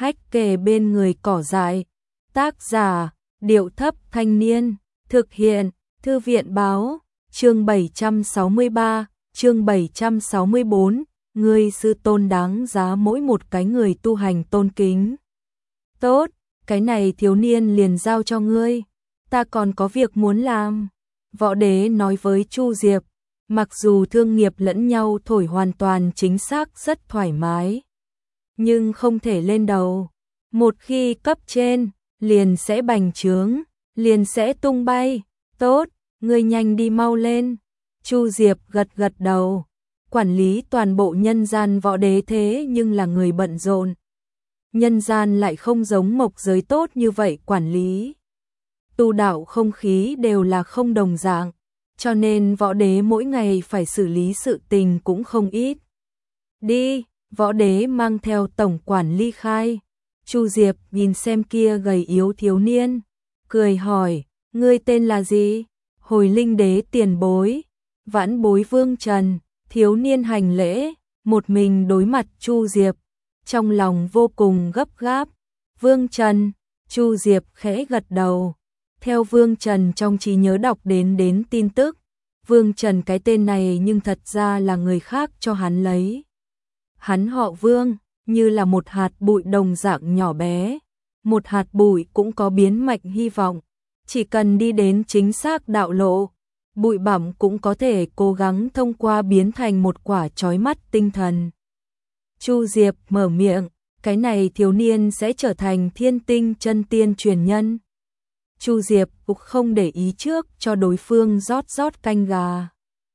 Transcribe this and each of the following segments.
hách kề bên người cỏ dại. Tác giả, Điệu Thấp Thanh Niên. Thực hiện, Thư viện Báo. Chương 763, chương 764. Ngươi sư tôn đáng giá mỗi một cái người tu hành tôn kính. Tốt, cái này thiếu niên liền giao cho ngươi. Ta còn có việc muốn làm. Võ Đế nói với Chu Diệp. Mặc dù thương nghiệp lẫn nhau thổi hoàn toàn chính xác rất thoải mái, nhưng không thể lên đầu. Một khi cấp trên, liền sẽ bành trướng, liền sẽ tung bay. Tốt, ngươi nhanh đi mau lên. Chu Diệp gật gật đầu. Quản lý toàn bộ nhân gian Võ Đế thế nhưng là người bận rộn. Nhân gian lại không giống mộc giới tốt như vậy quản lý. Tu đạo không khí đều là không đồng dạng, cho nên Võ Đế mỗi ngày phải xử lý sự tình cũng không ít. Đi, Võ Đế mang theo tổng quản ly khai. Chu Diệp nhìn xem kia gầy yếu thiếu niên, cười hỏi, ngươi tên là gì? Hồi Linh Đế tiền bối, vãn bối Vương Trần. Thiếu niên hành lễ, một mình đối mặt Chu Diệp, trong lòng vô cùng gấp gáp. Vương Trần, Chu Diệp khẽ gật đầu. Theo Vương Trần trong trí nhớ đọc đến tin tức, Vương Trần cái tên này nhưng thật ra là người khác cho hắn lấy. Hắn họ Vương, như là một hạt bụi đồng dạng nhỏ bé. Một hạt bụi cũng có biến mạnh hy vọng. Chỉ cần đi đến chính xác đạo lộ, bụi bặm cũng có thể cố gắng thông qua biến thành một quả chói mắt tinh thần. Chu Diệp mở miệng, cái này thiếu niên sẽ trở thành thiên tinh chân tiên truyền nhân. Chu Diệp cũng không để ý trước cho đối phương rót canh gà.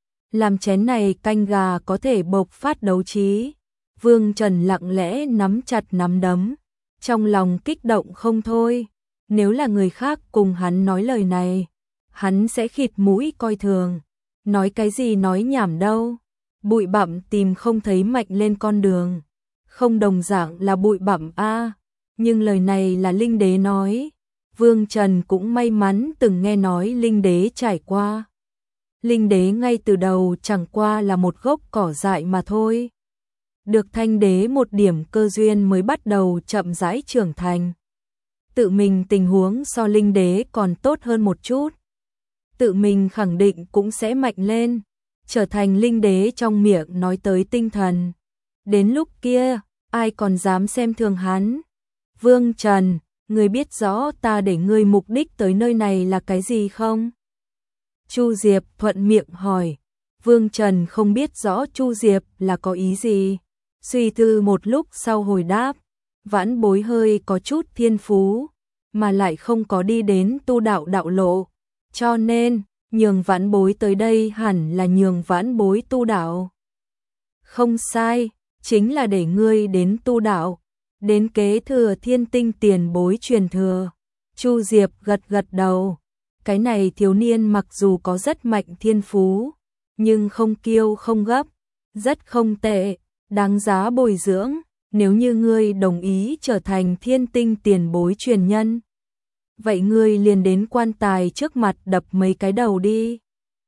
Làm chén này canh gà có thể bộc phát đấu trí. Vương Trần lặng lẽ nắm chặt nắm đấm, trong lòng kích động không thôi. Nếu là người khác cùng hắn nói lời này, hắn sẽ khịt mũi coi thường. Nói cái gì nói nhảm đâu. Bụi bặm tìm không thấy mạnh lên con đường. Không đồng dạng là bụi bặm a. Nhưng lời này là Linh Đế nói. Vương Trần cũng may mắn từng nghe nói Linh Đế trải qua. Linh Đế ngay từ đầu chẳng qua là một gốc cỏ dại mà thôi. Được Thanh Đế một điểm cơ duyên mới bắt đầu chậm rãi trưởng thành. Tự mình tình huống so Linh Đế còn tốt hơn một chút. Tự mình khẳng định cũng sẽ mạnh lên, trở thành Linh Đế trong miệng nói tới tinh thần. Đến lúc kia, ai còn dám xem thường hắn? Vương Trần, ngươi biết rõ ta để ngươi mục đích tới nơi này là cái gì không? Chu Diệp thuận miệng hỏi. Vương Trần không biết rõ Chu Diệp là có ý gì. Suy tư một lúc sau hồi đáp, vãn bối hơi có chút thiên phú, mà lại không có đi đến tu đạo đạo lộ. Cho nên, nhường vãn bối tới đây hẳn là nhường vãn bối tu đạo. Không sai, chính là để ngươi đến tu đạo, đến kế thừa thiên tinh tiền bối truyền thừa. Chu Diệp gật gật đầu. Cái này thiếu niên mặc dù có rất mạnh thiên phú, nhưng không kiêu không gấp, rất không tệ, đáng giá bồi dưỡng. Nếu như ngươi đồng ý trở thành thiên tinh tiền bối truyền nhân, vậy ngươi liền đến quan tài trước mặt đập mấy cái đầu đi.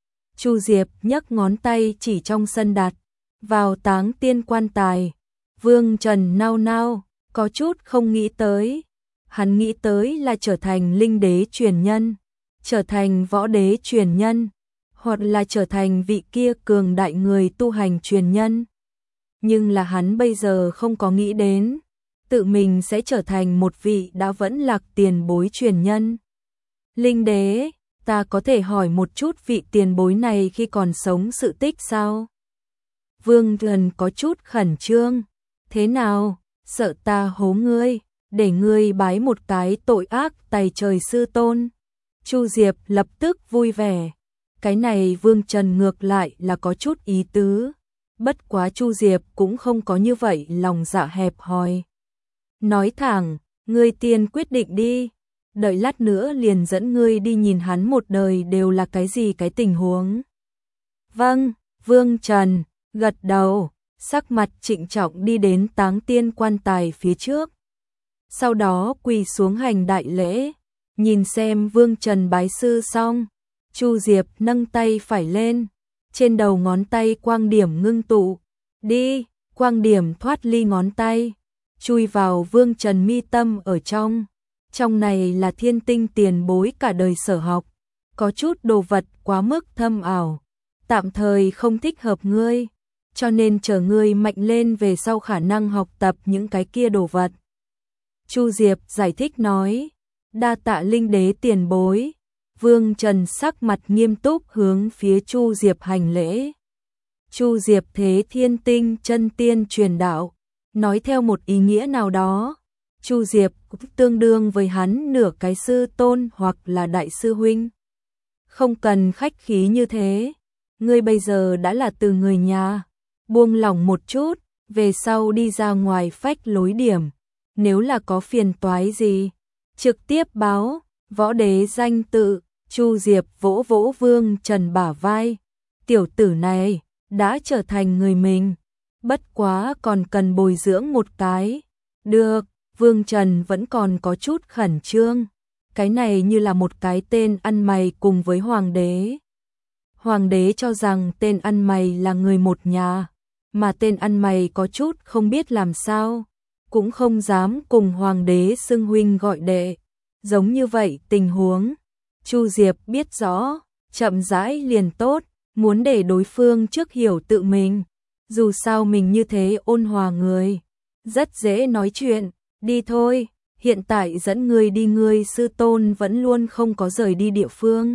Chu Diệp nhấc ngón tay chỉ trong sân đặt, vào táng tiên quan tài. Vương Trần nao nao, có chút không nghĩ tới. Hắn nghĩ tới là trở thành Linh Đế truyền nhân, trở thành Võ Đế truyền nhân, hoặc là trở thành vị kia cường đại người tu hành truyền nhân. Nhưng là hắn bây giờ không có nghĩ đến tự mình sẽ trở thành một vị đã vẫn lạc tiền bối truyền nhân. Linh Đế, ta có thể hỏi một chút vị tiền bối này khi còn sống sự tích sao? Vương Trần có chút khẩn trương. Thế nào, sợ ta hố ngươi, để ngươi bái một cái tội ác tày trời sư tôn? Chu Diệp lập tức vui vẻ. Cái này Vương Trần ngược lại là có chút ý tứ. Bất quá Chu Diệp cũng không có như vậy lòng dạ hẹp hòi. Nói thẳng, ngươi tiên quyết định đi. Đợi lát nữa liền dẫn ngươi đi nhìn hắn một đời đều là cái gì cái tình huống. Vâng, Vương Trần, gật đầu, sắc mặt trịnh trọng đi đến táng tiên quan tài phía trước. Sau đó quỳ xuống hành đại lễ, nhìn xem Vương Trần bái sư xong. Chu Diệp nâng tay phải lên, trên đầu ngón tay quang điểm ngưng tụ. Đi, quang điểm thoát ly ngón tay. chui vào Vương Trần mi tâm ở trong. Trong này là Thiên Tinh tiền bối cả đời sở học, có chút đồ vật quá mức thâm ảo, tạm thời không thích hợp ngươi, cho nên chờ ngươi mạnh lên về sau khả năng học tập những cái kia đồ vật. Chu Diệp giải thích nói, đa tạ Linh Đế tiền bối. Vương Trần sắc mặt nghiêm túc hướng phía Chu Diệp hành lễ. Chu Diệp thế Thiên Tinh chân tiên truyền đạo, nói theo một ý nghĩa nào đó, Chu Diệp cũng tương đương với hắn nửa cái sư tôn hoặc là đại sư huynh. Không cần khách khí như thế, ngươi bây giờ đã là từ người nhà, buông lỏng một chút, về sau đi ra ngoài phách lối điểm, nếu là có phiền toái gì, trực tiếp báo, võ đế danh tự. Chu Diệp vỗ vỗ Vương Trần bả vai, tiểu tử này đã trở thành người mình, bất quá còn cần bồi dưỡng một cái. Được, Vương Trần vẫn còn có chút khẩn trương, cái này như là một cái tên ăn mày cùng với hoàng đế. Hoàng đế cho rằng tên ăn mày là người một nhà, mà tên ăn mày có chút không biết làm sao, cũng không dám cùng hoàng đế xưng huynh gọi đệ. Giống như vậy tình huống, Chu Diệp biết rõ, chậm rãi liền tốt, muốn để đối phương trước hiểu tự mình. Dù sao mình như thế ôn hòa người, rất dễ nói chuyện, đi thôi, hiện tại dẫn người đi, người sư tôn vẫn luôn không có rời đi địa phương.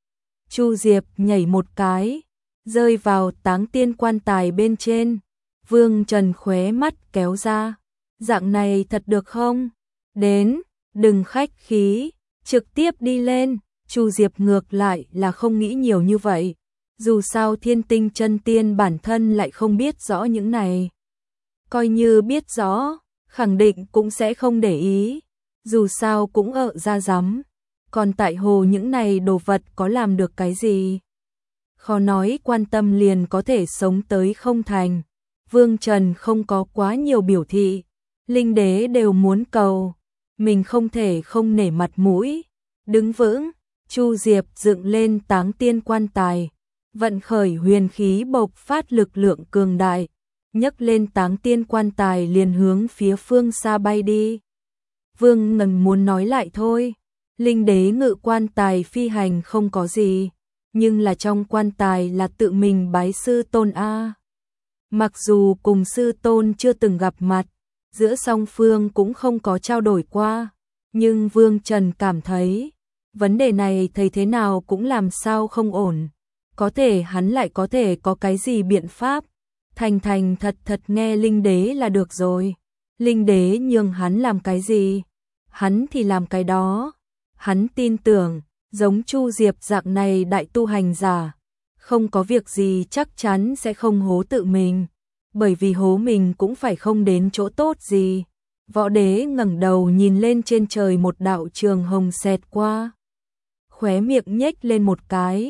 Chu Diệp nhảy một cái, rơi vào táng tiên quan tài bên trên. Vương Trần khóe mắt kéo ra, dạng này thật được không? Đến, đừng khách khí, trực tiếp đi lên. Chu Diệp ngược lại là không nghĩ nhiều như vậy, dù sao Thiên Tinh chân tiên bản thân lại không biết rõ những này. Coi như biết rõ, khẳng định cũng sẽ không để ý, dù sao cũng ở ra rắm. Còn tại hồ những này đồ vật có làm được cái gì? Khó nói quan tâm liền có thể sống tới không thành. Vương Trần không có quá nhiều biểu thị, Linh Đế đều muốn cầu, mình không thể không nể mặt mũi. Đứng vững, Chu Diệp dựng lên táng tiên quan tài, vận khởi huyền khí bộc phát lực lượng cường đại, nhấc lên táng tiên quan tài liền hướng phía phương xa bay đi. Vương Ngân muốn nói lại thôi, Linh Đế ngự quan tài phi hành không có gì, nhưng là trong quan tài là tự mình bái sư tôn a. Mặc dù cùng sư tôn chưa từng gặp mặt, giữa song phương cũng không có trao đổi qua, nhưng Vương Trần cảm thấy vấn đề này thầy thế nào cũng làm sao không ổn. Có thể hắn lại có thể có cái gì biện pháp. Thành thật nghe Linh Đế là được rồi. Linh Đế nhường hắn làm cái gì, hắn thì làm cái đó. Hắn tin tưởng, giống Chu Diệp dạng này đại tu hành giả, không có việc gì chắc chắn sẽ không hố tự mình. Bởi vì hố mình cũng phải không đến chỗ tốt gì. Võ đế ngẩng đầu nhìn lên trên trời, một đạo trường hồng xẹt qua. Khóe miệng nhếch lên một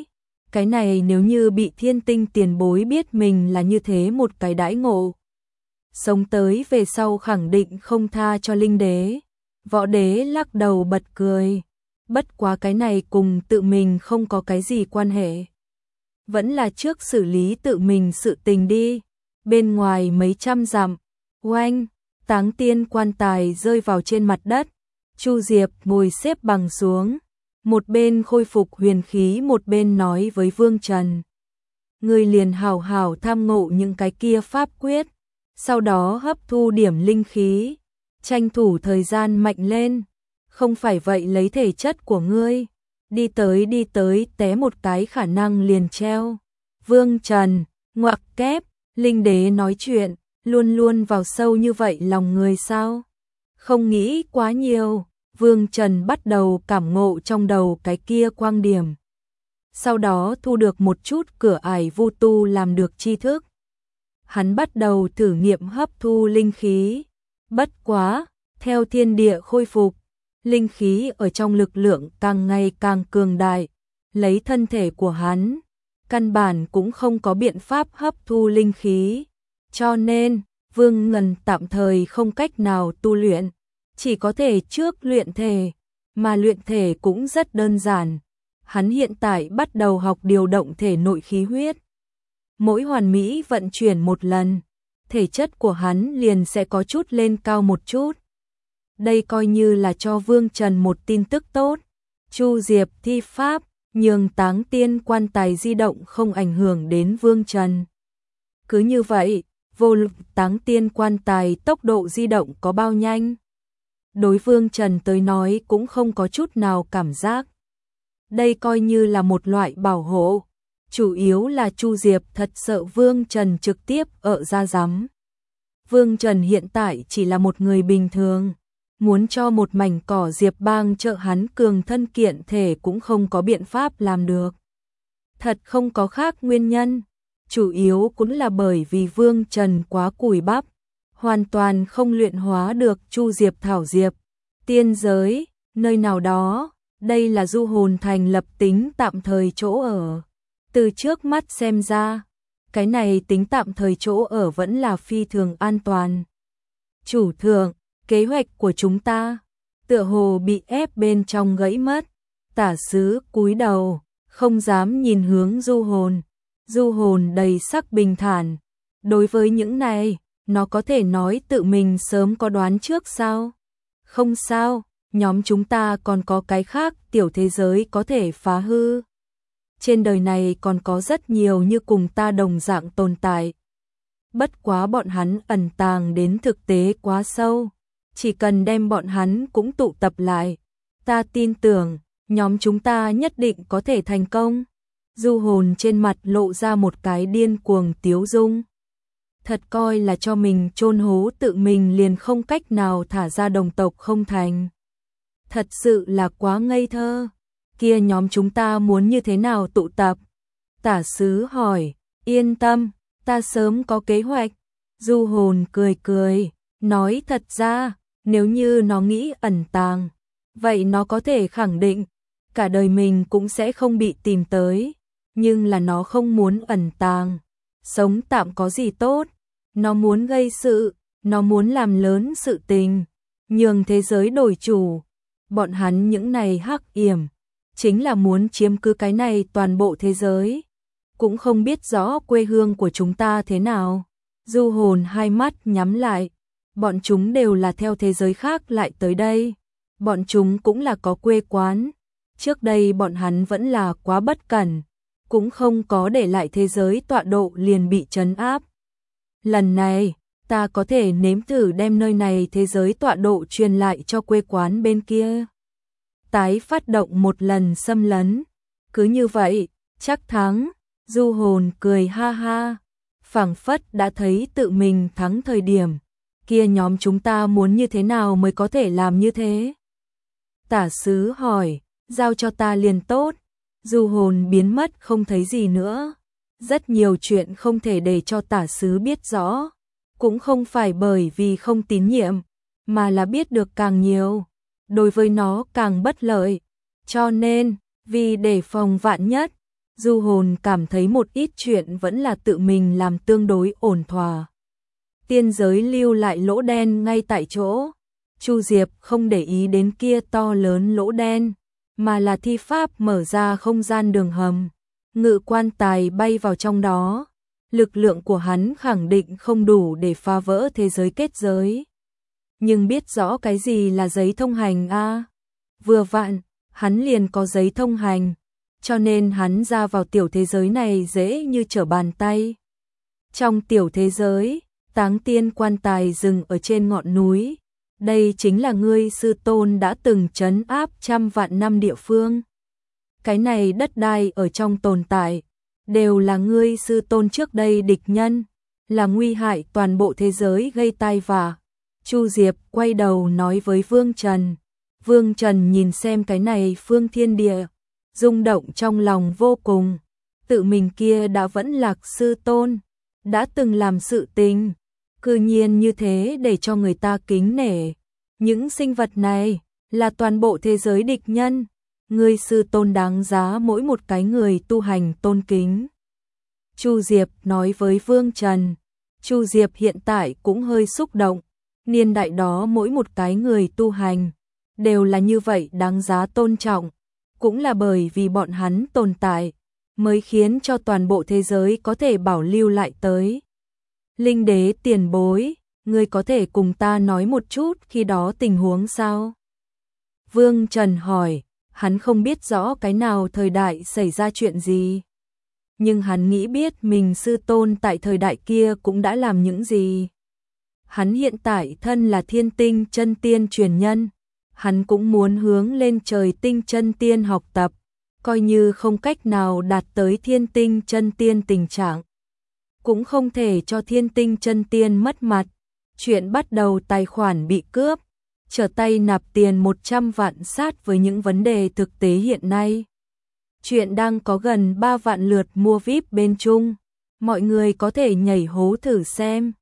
cái này nếu như bị Thiên Tinh tiền bối biết mình là như thế một cái đãi ngộ, sống tới về sau khẳng định không tha cho Linh Đế. Võ đế lắc đầu bật cười, bất quá cái này cùng tự mình không có cái gì quan hệ, vẫn là trước xử lý tự mình sự tình đi. Bên ngoài mấy trăm dặm, oanh, táng tiên quan tài rơi vào trên mặt đất. Chu Diệp ngồi xếp bằng xuống, một bên khôi phục huyền khí một bên nói với Vương Trần. Ngươi liền hảo hảo tham ngộ những cái kia pháp quyết, sau đó hấp thu điểm linh khí, tranh thủ thời gian mạnh lên, không phải vậy lấy thể chất của ngươi, đi tới té một cái khả năng liền treo. Vương Trần, ngoặc kép, Linh Đế nói chuyện, luôn luôn vào sâu như vậy lòng người sao? Không nghĩ quá nhiều. Vương Trần bắt đầu cảm ngộ trong đầu cái kia quang điểm. Sau đó thu được một chút cửa ải vu tu làm được tri thức. Hắn bắt đầu thử nghiệm hấp thu linh khí. Bất quá, theo thiên địa khôi phục, linh khí ở trong lực lượng càng ngày càng cường đại. Lấy thân thể của hắn, căn bản cũng không có biện pháp hấp thu linh khí. Cho nên, Vương Ngân tạm thời không cách nào tu luyện. Chỉ có thể trước luyện thể, mà luyện thể cũng rất đơn giản. Hắn hiện tại bắt đầu học điều động thể nội khí huyết. Mỗi hoàn mỹ vận chuyển một lần, thể chất của hắn liền sẽ có chút lên cao một chút. Đây coi như là cho Vương Trần một tin tức tốt. Chu Diệp thi pháp, nhường Táng Tiên quan tài di động không ảnh hưởng đến Vương Trần. Cứ như vậy, vô luận Táng Tiên quan tài tốc độ di động có bao nhanh, đối Vương Trần tới nói cũng không có chút nào cảm giác. Đây coi như là một loại bảo hộ. Chủ yếu là Chu Diệp thật sợ Vương Trần trực tiếp ở ra giám. Vương Trần hiện tại chỉ là một người bình thường, muốn cho một mảnh cỏ Diệp Bang trợ hắn cường thân kiện thể cũng không có biện pháp làm được. Thật không có khác nguyên nhân, chủ yếu cũng là bởi vì Vương Trần quá cùi bắp, hoàn toàn không luyện hóa được Chu Diệp thảo diệp. Tiên giới, nơi nào đó, đây là Du Hồn thành lập tính tạm thời chỗ ở. Từ trước mắt xem ra, cái này tính tạm thời chỗ ở vẫn là phi thường an toàn. Chủ thượng, kế hoạch của chúng ta tựa hồ bị ép bên trong gãy mất. Tả sứ cúi đầu, không dám nhìn hướng Du Hồn. Du Hồn đầy sắc bình thản. Đối với những này, nó có thể nói tự mình sớm có đoán trước sao? Không sao, nhóm chúng ta còn có cái khác tiểu thế giới có thể phá hư. Trên đời này còn có rất nhiều như cùng ta đồng dạng tồn tại. Bất quá bọn hắn ẩn tàng đến thực tế quá sâu. Chỉ cần đem bọn hắn cũng tụ tập lại, ta tin tưởng, nhóm chúng ta nhất định có thể thành công. Du Hồn trên mặt lộ ra một cái điên cuồng tiếu dung. Thật coi là cho mình chôn hố tự mình liền không cách nào thả ra đồng tộc không thành. Thật sự là quá ngây thơ. Kia nhóm chúng ta muốn như thế nào tụ tập? Tả sứ hỏi, yên tâm, ta sớm có kế hoạch. Du Hồn cười cười, nói thật ra, nếu như nó nghĩ ẩn tàng, vậy nó có thể khẳng định, cả đời mình cũng sẽ không bị tìm tới. Nhưng là nó không muốn ẩn tàng, sống tạm có gì tốt, nó muốn gây sự, nó muốn làm lớn sự tình, nhường thế giới đổi chủ. Bọn hắn những này hắc yểm, chính là muốn chiếm cứ cái này toàn bộ thế giới. Cũng không biết rõ quê hương của chúng ta thế nào. Du Hồn hai mắt nhắm lại, bọn chúng đều là theo thế giới khác lại tới đây. Bọn chúng cũng là có quê quán. Trước đây bọn hắn vẫn là quá bất cẩn, cũng không có để lại thế giới tọa độ liền bị trấn áp. Lần này, ta có thể nếm thử đem nơi này thế giới tọa độ truyền lại cho quê quán bên kia. Tái phát động một lần xâm lấn. Cứ như vậy, chắc thắng. Du Hồn cười ha ha, phảng phất đã thấy tự mình thắng thời điểm. Kia nhóm chúng ta muốn như thế nào mới có thể làm như thế? Tả sứ hỏi, giao cho ta liền tốt. Du Hồn biến mất không thấy gì nữa. Rất nhiều chuyện không thể để cho tả sứ biết rõ. Cũng không phải bởi vì không tín nhiệm, mà là biết được càng nhiều, đối với nó càng bất lợi. Cho nên, vì để phòng vạn nhất, Du Hồn cảm thấy một ít chuyện vẫn là tự mình làm tương đối ổn thỏa. Tiên giới lưu lại lỗ đen ngay tại chỗ. Chu Diệp không để ý đến kia to lớn lỗ đen, mà là thi pháp mở ra không gian đường hầm. Ngự quan tài bay vào trong đó. Lực lượng của hắn khẳng định không đủ để phá vỡ thế giới kết giới. Nhưng biết rõ cái gì là giấy thông hành a? Vừa vặn, hắn liền có giấy thông hành, cho nên hắn ra vào tiểu thế giới này dễ như trở bàn tay. Trong tiểu thế giới, Táng Tiên quan tài dừng ở trên ngọn núi. Đây chính là ngươi sư tôn đã từng trấn áp trăm vạn năm địa phương. Cái này đất đai ở trong tồn tại, đều là ngươi sư tôn trước đây địch nhân, là nguy hại toàn bộ thế giới gây tai vạ. Chu Diệp quay đầu nói với Vương Trần. Vương Trần nhìn xem cái này phương thiên địa, rung động trong lòng vô cùng. Tự mình kia đã vẫn lạc sư tôn, đã từng làm sự tình, cư nhiên như thế để cho người ta kính nể. Những sinh vật này là toàn bộ thế giới địch nhân. Ngươi sư tôn đáng giá mỗi một cái người tu hành tôn kính. Chu Diệp nói với Vương Trần. Chu Diệp hiện tại cũng hơi xúc động. Niên đại đó mỗi một cái người tu hành đều là như vậy đáng giá tôn trọng. Cũng là bởi vì bọn hắn tồn tại mới khiến cho toàn bộ thế giới có thể bảo lưu lại tới. Linh đế tiền bối, ngươi có thể cùng ta nói một chút khi đó tình huống sao? Vương Trần hỏi, hắn không biết rõ cái nào thời đại xảy ra chuyện gì. Nhưng hắn nghĩ biết mình sư tôn tại thời đại kia cũng đã làm những gì. Hắn hiện tại thân là Thiên Tinh Chân Tiên truyền nhân, hắn cũng muốn hướng lên trời Tinh Chân Tiên học tập, coi như không cách nào đạt tới Thiên Tinh Chân Tiên tình trạng, cũng không thể cho Thiên Tinh Chân Tiên mất mặt. Chuyện bắt đầu tài khoản bị cướp, trở tay nạp tiền 100 vạn sát với những vấn đề thực tế hiện nay. Chuyện đang có gần 3 vạn lượt mua VIP bên Trung, mọi người có thể nhảy hố thử xem.